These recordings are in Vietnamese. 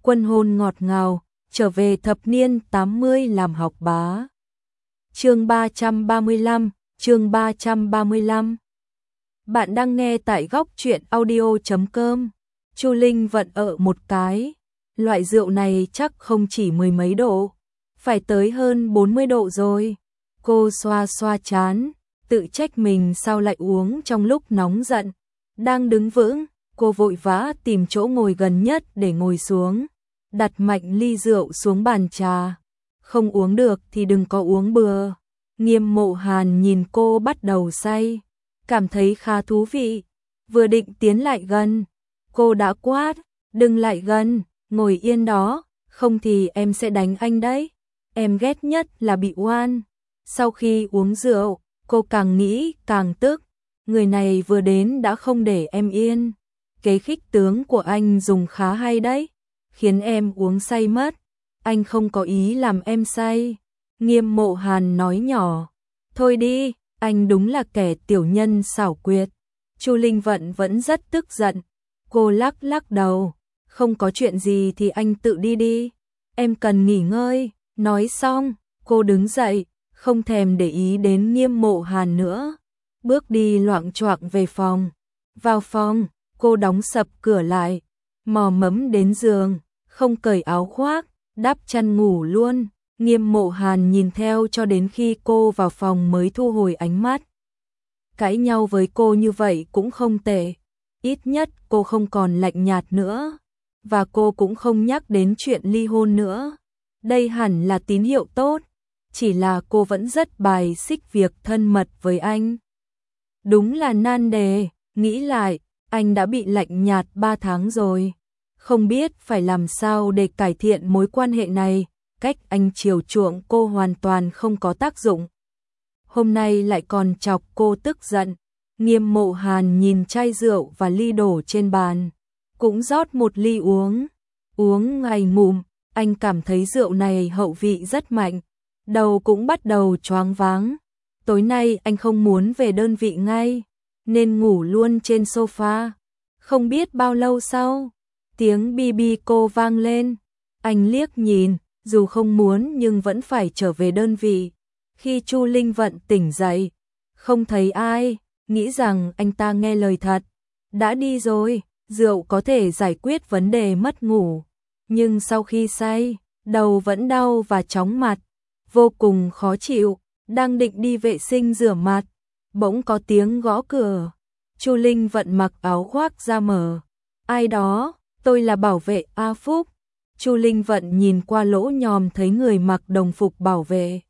Quân hôn ngọt ngào, trở về thập niên 80 làm học bá. Chương 335, chương 335. Bạn đang nghe tại góc truyện audio.com. Chu Linh Vận ở một cái. Loại rượu này chắc không chỉ mười mấy độ, phải tới hơn 40 độ rồi. Cô xoa xoa trán, tự trách mình sao lại uống trong lúc nóng giận. Đang đứng vững, cô vội vã tìm chỗ ngồi gần nhất để ngồi xuống, đặt mạnh ly rượu xuống bàn trà. Không uống được thì đừng có uống bừa. Nghiêm Mộ Hàn nhìn cô bắt đầu say, cảm thấy khá thú vị, vừa định tiến lại gần, cô đã quát, đừng lại gần, ngồi yên đó, không thì em sẽ đánh anh đấy. Em ghét nhất là bị oan. Sau khi uống rượu, cô càng nghĩ càng tức, người này vừa đến đã không để em yên. Kế khích tướng của anh dùng khá hay đấy, khiến em uống say mất. Anh không có ý làm em say. Nghiêm Mộ Hàn nói nhỏ, thôi đi, anh đúng là kẻ tiểu nhân xảo quyệt. Chu Linh Vận vẫn rất tức giận, cô lắc lắc đầu, không có chuyện gì thì anh tự đi đi, em cần nghỉ ngơi. Nói xong, cô đứng dậy, không thèm để ý đến Nghiêm Mộ Hàn nữa, bước đi loạng choạng về phòng. Vào phòng, cô đóng sập cửa lại, mò mẫm đến giường, không cởi áo khoác, đắp chăn ngủ luôn. Nghiêm Mộ Hàn nhìn theo cho đến khi cô vào phòng mới thu hồi ánh mắt. Cãi nhau với cô như vậy cũng không tệ, ít nhất cô không còn lạnh nhạt nữa, và cô cũng không nhắc đến chuyện ly hôn nữa. Đây hẳn là tín hiệu tốt, chỉ là cô vẫn rất bài xích việc thân mật với anh. Đúng là nan đề, nghĩ lại, anh đã bị lạnh nhạt 3 tháng rồi, không biết phải làm sao để cải thiện mối quan hệ này. Cách anh chiều chuộng cô hoàn toàn không có tác dụng, hôm nay lại còn chọc cô tức giận. Nghiêm Mộ Hàn nhìn chai rượu và ly đổ trên bàn, cũng rót một ly uống. Uống ngay ngụm, anh cảm thấy rượu này hậu vị rất mạnh, đầu cũng bắt đầu choáng váng. Tối nay anh không muốn về đơn vị ngay, nên ngủ luôn trên sofa. Không biết bao lâu sau, tiếng bi bi cô vang lên, anh liếc nhìn, dù không muốn nhưng vẫn phải trở về đơn vị. Khi Chu Linh Vận tỉnh dậy, không thấy ai, nghĩ rằng anh ta nghe lời thật, đã đi rồi. Rượu có thể giải quyết vấn đề mất ngủ, nhưng sau khi say, đầu vẫn đau và chóng mặt, vô cùng khó chịu. Đang định đi vệ sinh rửa mặt, bỗng có tiếng gõ cửa. Chu Linh Vận mặc áo khoác ra mở. Ai đó? Tôi là bảo vệ A Phúc. Chu Linh Vận nhìn qua lỗ nhòm thấy người mặc đồng phục bảo vệ,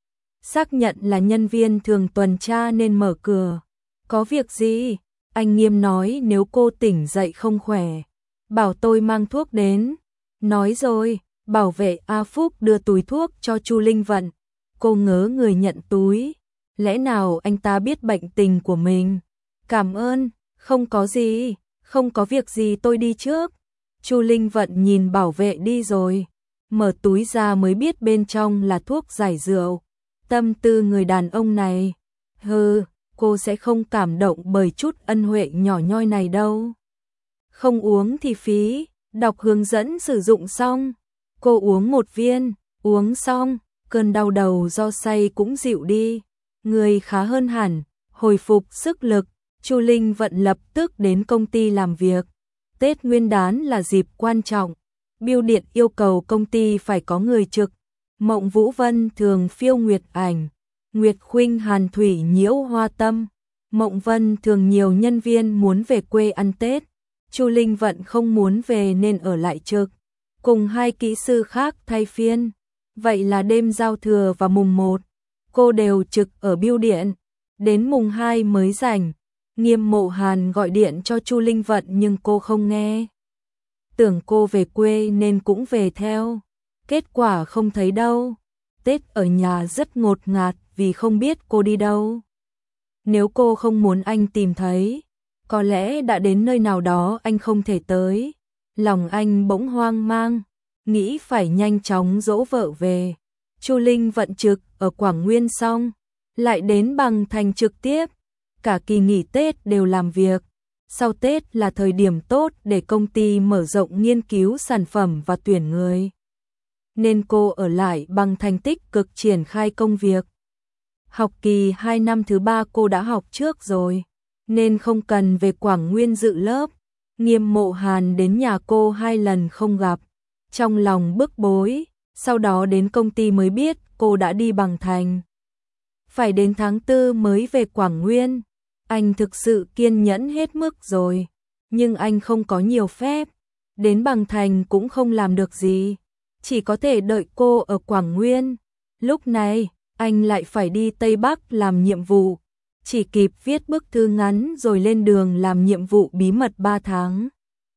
xác nhận là nhân viên thường tuần tra nên mở cửa. Có việc gì? Anh Nghiêm nói nếu cô tỉnh dậy không khỏe, bảo tôi mang thuốc đến. Nói rồi, bảo vệ A Phúc đưa túi thuốc cho Chu Linh Vận. Cô ngớ người nhận túi, lẽ nào anh ta biết bệnh tình của mình? Cảm ơn, không có gì, không có việc gì, tôi đi trước. Chu Linh Vận nhìn bảo vệ đi rồi, mở túi ra mới biết bên trong là thuốc giải rượu. Tâm tư người đàn ông này, cô sẽ không cảm động bởi chút ân huệ nhỏ nhoi này đâu. Không uống thì phí, đọc hướng dẫn sử dụng xong. Cô uống một viên, uống xong, cơn đau đầu do say cũng dịu đi, người khá hơn hẳn, hồi phục sức lực. Chu Linh Vận lập tức đến công ty làm việc. Tết Nguyên đán là dịp quan trọng, bưu điện yêu cầu công ty phải có người trực. Mộng Vũ Vân thường phiêu Nguyệt Ảnh, Nguyệt Khuynh Hàn Thủy nhiễu Hoa Tâm. Mộng Vân thường nhiều nhân viên muốn về quê ăn Tết. Chu Linh Vận không muốn về nên ở lại trực, cùng hai kỹ sư khác thay phiên. Vậy là đêm giao thừa và mùng 1, cô đều trực ở bưu điện, đến mùng 2 mới rảnh. Nghiêm Mộ Hàn gọi điện cho Chu Linh Vận nhưng cô không nghe. Tưởng cô về quê nên cũng về theo. Kết quả không thấy đâu. Tết ở nhà rất ngột ngạt vì không biết cô đi đâu. Nếu cô không muốn anh tìm thấy, có lẽ đã đến nơi nào đó anh không thể tới. Lòng anh bỗng hoang mang, nghĩ phải nhanh chóng dỗ vợ về. Chu Linh Vận trực ở Quảng Nguyên xong, lại đến Bằng Thành trực tiếp. Cả kỳ nghỉ Tết đều làm việc, Sau Tết là thời điểm tốt để công ty mở rộng nghiên cứu sản phẩm và tuyển người. Nên cô ở lại bằng thành tích cực triển khai công việc. Học kỳ 2 năm thứ 3 cô đã học trước rồi, nên không cần về Quảng Nguyên dự lớp. Nghiêm Mộ Hàn đến nhà cô 2 lần không gặp, trong lòng bức bối, sau đó đến công ty mới biết cô đã đi Bằng Thành. Phải đến tháng 4 mới về Quảng Nguyên, anh thực sự kiên nhẫn hết mức rồi, nhưng anh không có nhiều phép, đến Bằng Thành cũng không làm được gì, chỉ có thể đợi cô ở Quảng Nguyên. Lúc này, anh lại phải đi Tây Bắc làm nhiệm vụ, chỉ kịp viết bức thư ngắn rồi lên đường làm nhiệm vụ bí mật 3 tháng.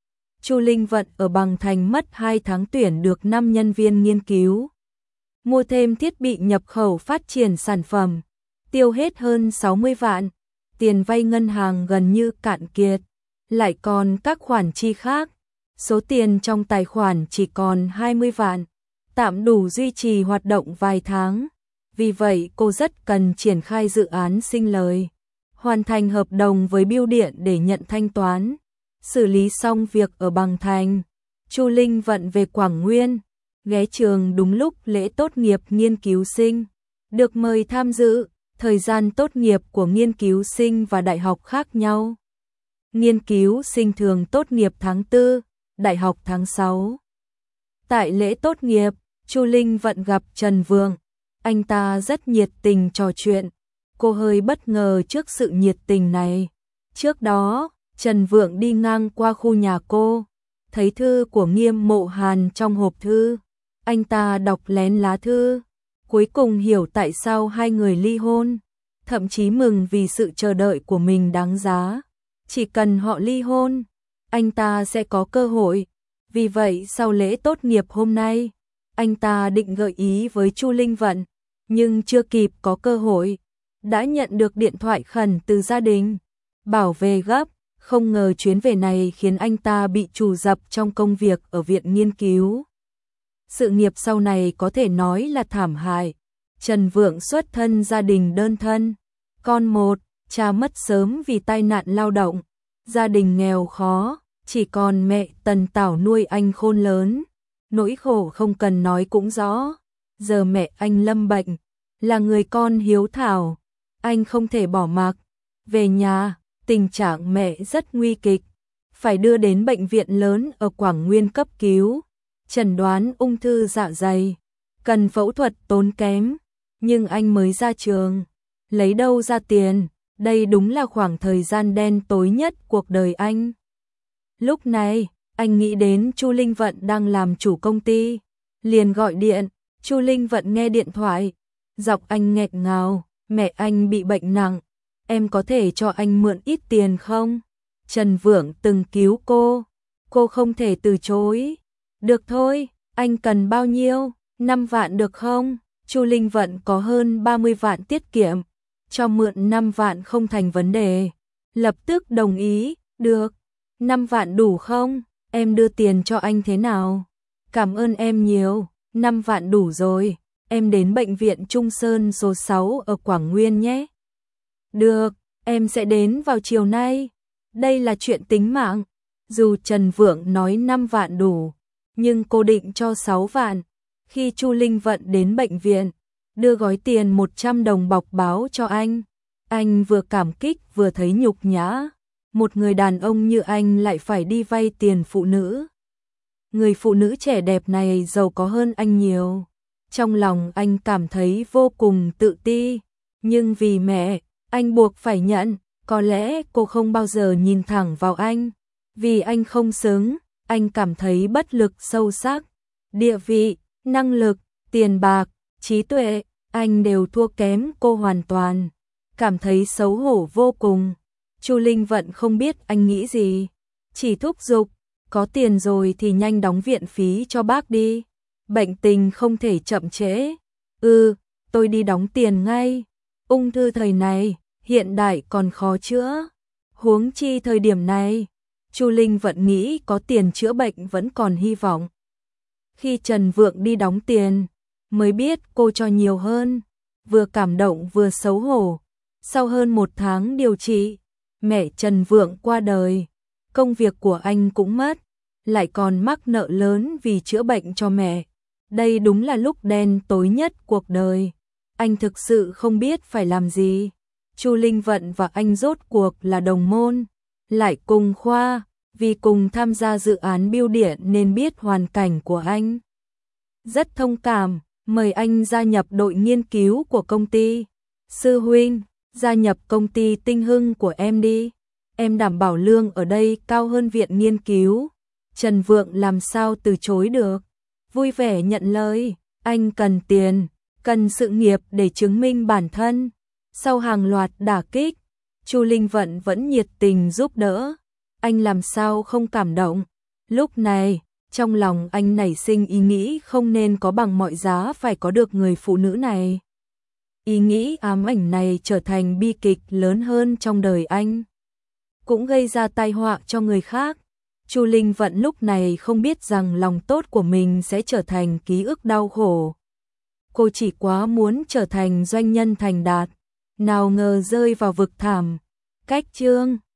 Chu Linh Vận ở Bằng Thành mất 2 tháng tuyển được 5 nhân viên nghiên cứu. Mua thêm thiết bị nhập khẩu phát triển sản phẩm, tiêu hết hơn 60 vạn, tiền vay ngân hàng gần như cạn kiệt, lại còn các khoản chi khác. Số tiền trong tài khoản chỉ còn 20 vạn, tạm đủ duy trì hoạt động vài tháng. Vì vậy cô rất cần triển khai dự án sinh lời, hoàn thành hợp đồng với bưu điện để nhận thanh toán. Xử lý xong việc ở Bằng Thành, Chu Linh Vận về Quảng Nguyên, ghé trường đúng lúc lễ tốt nghiệp nghiên cứu sinh, được mời tham dự. Thời gian tốt nghiệp của nghiên cứu sinh và đại học khác nhau. Nghiên cứu sinh thường tốt nghiệp tháng 4, đại học tháng 6. Tại lễ tốt nghiệp, Chu Linh Vận gặp Trần Vượng, anh ta rất nhiệt tình trò chuyện, cô hơi bất ngờ trước sự nhiệt tình này. Trước đó, Trần Vượng đi ngang qua khu nhà cô, thấy thư của Nghiêm Mộ Hàn trong hộp thư, anh ta đọc lén lá thư, cuối cùng hiểu tại sao hai người ly hôn, thậm chí mừng vì sự chờ đợi của mình đáng giá. Chỉ cần họ ly hôn, anh ta sẽ có cơ hội. Vì vậy sau lễ tốt nghiệp hôm nay, anh ta định gợi ý với Chu Linh Vận, nhưng chưa kịp có cơ hội, đã nhận được điện thoại khẩn từ gia đình, bảo về gấp. Không ngờ chuyến về này khiến anh ta bị trù dập trong công việc ở viện nghiên cứu. Sự nghiệp sau này có thể nói là thảm hại. Trần Vượng xuất thân gia đình đơn thân, con một, cha mất sớm vì tai nạn lao động, gia đình nghèo khó, chỉ còn mẹ Tần Tảo nuôi anh khôn lớn. Nỗi khổ không cần nói cũng rõ, giờ mẹ anh lâm bệnh, là người con hiếu thảo, anh không thể bỏ mặc. Về nhà, tình trạng mẹ rất nguy kịch, phải đưa đến bệnh viện lớn ở Quảng Nguyên cấp cứu, chẩn đoán ung thư dạ dày, cần phẫu thuật tốn kém, nhưng anh mới ra trường, lấy đâu ra tiền, đây đúng là khoảng thời gian đen tối nhất cuộc đời anh. Lúc này, anh nghĩ đến Chu Linh Vận đang làm chủ công ty, liền gọi điện. Chu Linh Vận nghe điện thoại, giọng anh nghẹn ngào, mẹ anh bị bệnh nặng, em có thể cho anh mượn ít tiền không? Trần Vượng từng cứu cô không thể từ chối. Được thôi, anh cần bao nhiêu? 5 vạn được không? Chu Linh Vận có hơn 30 vạn tiết kiệm, cho mượn 5 vạn không thành vấn đề. Lập tức đồng ý, được. 5 vạn đủ không? Em đưa tiền cho anh thế nào? Cảm ơn em nhiều, 5 vạn đủ rồi, em đến bệnh viện Trung Sơn số 6 ở Quảng Nguyên nhé. Được, em sẽ đến vào chiều nay. Đây là chuyện tính mạng. Dù Trần Vượng nói 5 vạn đủ, nhưng cô định cho 6 vạn. Khi Chu Linh Vận đến bệnh viện, đưa gói tiền 100 đồng bọc báo cho anh vừa cảm kích vừa thấy nhục nhã. Một người đàn ông như anh lại phải đi vay tiền phụ nữ. Người phụ nữ trẻ đẹp này giàu có hơn anh nhiều. Trong lòng anh cảm thấy vô cùng tự ti, nhưng vì mẹ, anh buộc phải nhận. Có lẽ cô không bao giờ nhìn thẳng vào anh, vì anh không xứng, anh cảm thấy bất lực sâu sắc. Địa vị, năng lực, tiền bạc, trí tuệ, anh đều thua kém cô hoàn toàn. Cảm thấy xấu hổ vô cùng. Chu Linh Vận không biết anh nghĩ gì, chỉ thúc giục, có tiền rồi thì nhanh đóng viện phí cho bác đi. Bệnh tình không thể chậm trễ. Tôi đi đóng tiền ngay. Ung thư thời này, hiện đại còn khó chữa. Huống chi thời điểm này, Chu Linh Vận nghĩ có tiền chữa bệnh vẫn còn hy vọng. Khi Trần Vượng đi đóng tiền, mới biết cô cho nhiều hơn, vừa cảm động vừa xấu hổ. Sau hơn 1 tháng điều trị, mẹ Trần Vượng qua đời, công việc của anh cũng mất, lại còn mắc nợ lớn vì chữa bệnh cho mẹ. Đây đúng là lúc đen tối nhất cuộc đời. Anh thực sự không biết phải làm gì. Chu Linh Vận và anh rốt cuộc là đồng môn, lại cùng khoa, vì cùng tham gia dự án bưu điện nên biết hoàn cảnh của anh. Rất thông cảm, mời anh gia nhập đội nghiên cứu của công ty. Sư huynh, gia nhập công ty Tinh Hưng của em đi. Em đảm bảo lương ở đây cao hơn viện nghiên cứu. Trần Vượng làm sao từ chối được. Vui vẻ nhận lời, anh cần tiền, cần sự nghiệp để chứng minh bản thân. Sau hàng loạt đả kích, Chu Linh Vận vẫn nhiệt tình giúp đỡ. Anh làm sao không cảm động. Lúc này, trong lòng anh nảy sinh ý nghĩ không nên có bằng mọi giá phải có được người phụ nữ này. Ý nghĩ ám ảnh này trở thành bi kịch lớn hơn trong đời anh, cũng gây ra tai họa cho người khác. Chu Linh Vận lúc này không biết rằng lòng tốt của mình sẽ trở thành ký ức đau khổ. Cô chỉ quá muốn trở thành doanh nhân thành đạt, nào ngờ rơi vào vực thẳm. Cách chương